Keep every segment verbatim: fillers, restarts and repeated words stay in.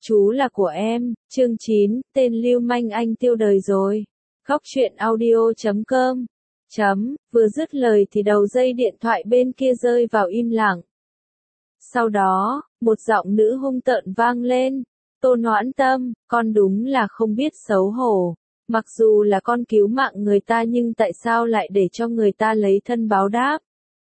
Chú là của em, chương chín, tên lưu manh anh tiêu đời rồi. Góc truyện audio chấm com. Chấm, vừa dứt lời thì đầu dây điện thoại bên kia rơi vào im lặng. Sau đó, một giọng nữ hung tợn vang lên. Tô Noãn Tâm, con đúng là không biết xấu hổ. Mặc dù là con cứu mạng người ta nhưng tại sao lại để cho người ta lấy thân báo đáp?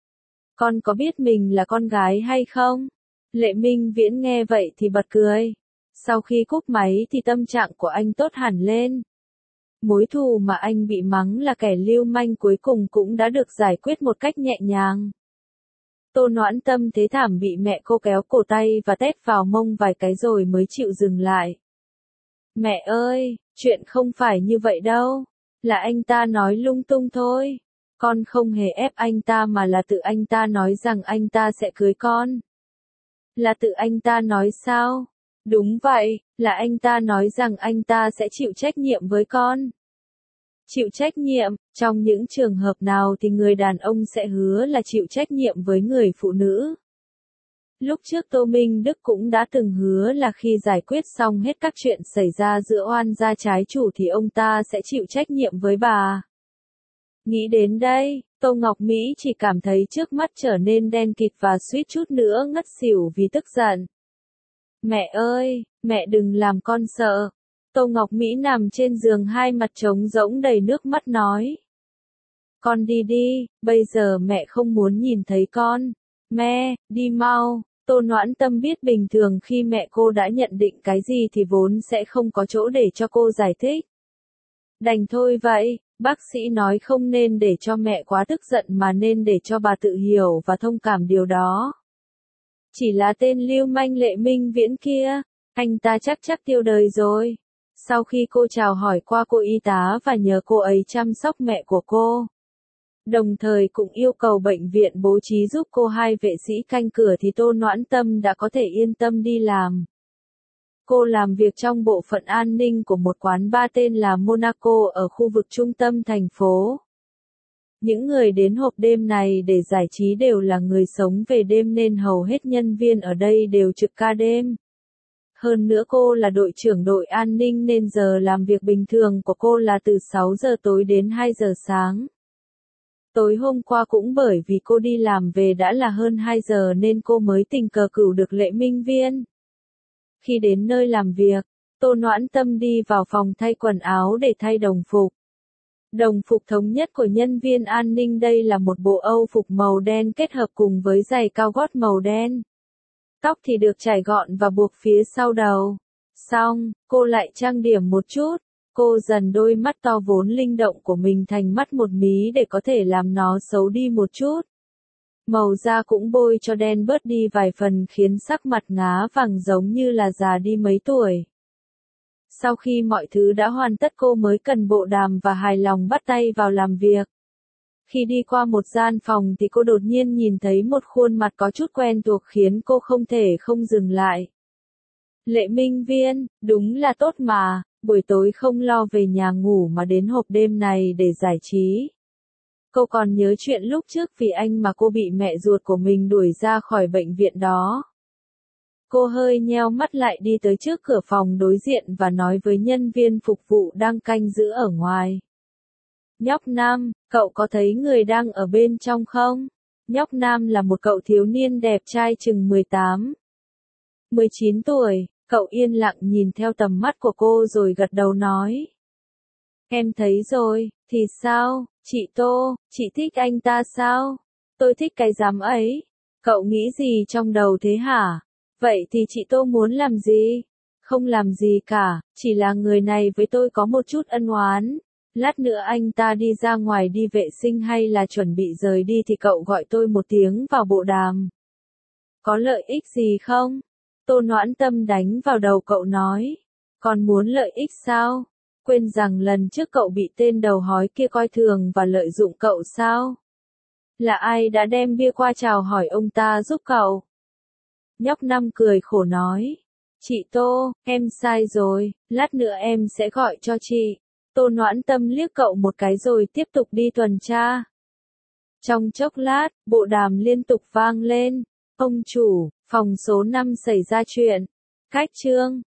Con có biết mình là con gái hay không? Lệ Minh Viễn nghe vậy thì bật cười. Sau khi cúp máy thì tâm trạng của anh tốt hẳn lên. Mối thù mà anh bị mắng là kẻ lưu manh cuối cùng cũng đã được giải quyết một cách nhẹ nhàng. Tô Noãn Tâm thế thảm bị mẹ cô kéo cổ tay và tét vào mông vài cái rồi mới chịu dừng lại. Mẹ ơi, chuyện không phải như vậy đâu. Là anh ta nói lung tung thôi. Con không hề ép anh ta mà là tự anh ta nói rằng anh ta sẽ cưới con. Là tự anh ta nói sao? Đúng vậy, là anh ta nói rằng anh ta sẽ chịu trách nhiệm với con. Chịu trách nhiệm, trong những trường hợp nào thì người đàn ông sẽ hứa là chịu trách nhiệm với người phụ nữ. Lúc trước Tô Minh Đức cũng đã từng hứa là khi giải quyết xong hết các chuyện xảy ra giữa oan gia trái chủ thì ông ta sẽ chịu trách nhiệm với bà. Nghĩ đến đây, Tô Ngọc Mỹ chỉ cảm thấy trước mắt trở nên đen kịt và suýt chút nữa ngất xỉu vì tức giận. Mẹ ơi, mẹ đừng làm con sợ. Tô Ngọc Mỹ nằm trên giường hai mặt trống rỗng đầy nước mắt nói. Con đi đi, bây giờ mẹ không muốn nhìn thấy con. Mẹ, đi mau. Tô Noãn Tâm biết bình thường khi mẹ cô đã nhận định cái gì thì vốn sẽ không có chỗ để cho cô giải thích. Đành thôi vậy, bác sĩ nói không nên để cho mẹ quá tức giận mà nên để cho bà tự hiểu và thông cảm điều đó. Chỉ là tên lưu manh Lệ Minh Viễn kia, anh ta chắc chắc tiêu đời rồi. Sau khi cô chào hỏi qua cô y tá và nhờ cô ấy chăm sóc mẹ của cô, đồng thời cũng yêu cầu bệnh viện bố trí giúp cô hai vệ sĩ canh cửa thì Tô Noãn Tâm đã có thể yên tâm đi làm. Cô làm việc trong bộ phận an ninh của một quán bar tên là Monaco ở khu vực trung tâm thành phố. Những người đến hộp đêm này để giải trí đều là người sống về đêm nên hầu hết nhân viên ở đây đều trực ca đêm. Hơn nữa cô là đội trưởng đội an ninh nên giờ làm việc bình thường của cô là từ sáu giờ tối đến hai giờ sáng. Tối hôm qua cũng bởi vì cô đi làm về đã là hơn hai giờ nên cô mới tình cờ cửu được Lệ Minh Viễn. Khi đến nơi làm việc, Tô Noãn Tâm đi vào phòng thay quần áo để thay đồng phục. Đồng phục thống nhất của nhân viên an ninh đây là một bộ Âu phục màu đen kết hợp cùng với giày cao gót màu đen. Tóc thì được chải gọn và buộc phía sau đầu. Xong, cô lại trang điểm một chút. Cô dần đôi mắt to vốn linh động của mình thành mắt một mí để có thể làm nó xấu đi một chút. Màu da cũng bôi cho đen bớt đi vài phần khiến sắc mặt ngá vàng giống như là già đi mấy tuổi. Sau khi mọi thứ đã hoàn tất cô mới cần bộ đàm và hài lòng bắt tay vào làm việc. Khi đi qua một gian phòng thì cô đột nhiên nhìn thấy một khuôn mặt có chút quen thuộc khiến cô không thể không dừng lại. Lệ Minh Viễn, đúng là tốt mà, buổi tối không lo về nhà ngủ mà đến hộp đêm này để giải trí. Cô còn nhớ chuyện lúc trước vì anh mà cô bị mẹ ruột của mình đuổi ra khỏi bệnh viện đó. Cô hơi nheo mắt lại đi tới trước cửa phòng đối diện và nói với nhân viên phục vụ đang canh giữ ở ngoài. Nhóc Nam, cậu có thấy người đang ở bên trong không? Nhóc Nam là một cậu thiếu niên đẹp trai chừng mười tám, mười chín tuổi, cậu yên lặng nhìn theo tầm mắt của cô rồi gật đầu nói. Em thấy rồi, thì sao, chị Tô, chị thích anh ta sao? Tôi thích cái dám ấy. Cậu nghĩ gì trong đầu thế hả? Vậy thì chị Tô muốn làm gì? Không làm gì cả, chỉ là người này với tôi có một chút ân oán. Lát nữa anh ta đi ra ngoài đi vệ sinh hay là chuẩn bị rời đi thì cậu gọi tôi một tiếng vào bộ đàm. Có lợi ích gì không? Tô Noãn Tâm đánh vào đầu cậu nói. Còn muốn lợi ích sao? Quên rằng lần trước cậu bị tên đầu hói kia coi thường và lợi dụng cậu sao? Là ai đã đem bia qua chào hỏi ông ta giúp cậu? Nhóc Năm cười khổ nói. Chị Tô, em sai rồi, lát nữa em sẽ gọi cho chị. Tô Noãn Tâm liếc cậu một cái rồi tiếp tục đi tuần tra. Trong chốc lát, bộ đàm liên tục vang lên. Ông chủ, phòng số năm xảy ra chuyện. Cách chương.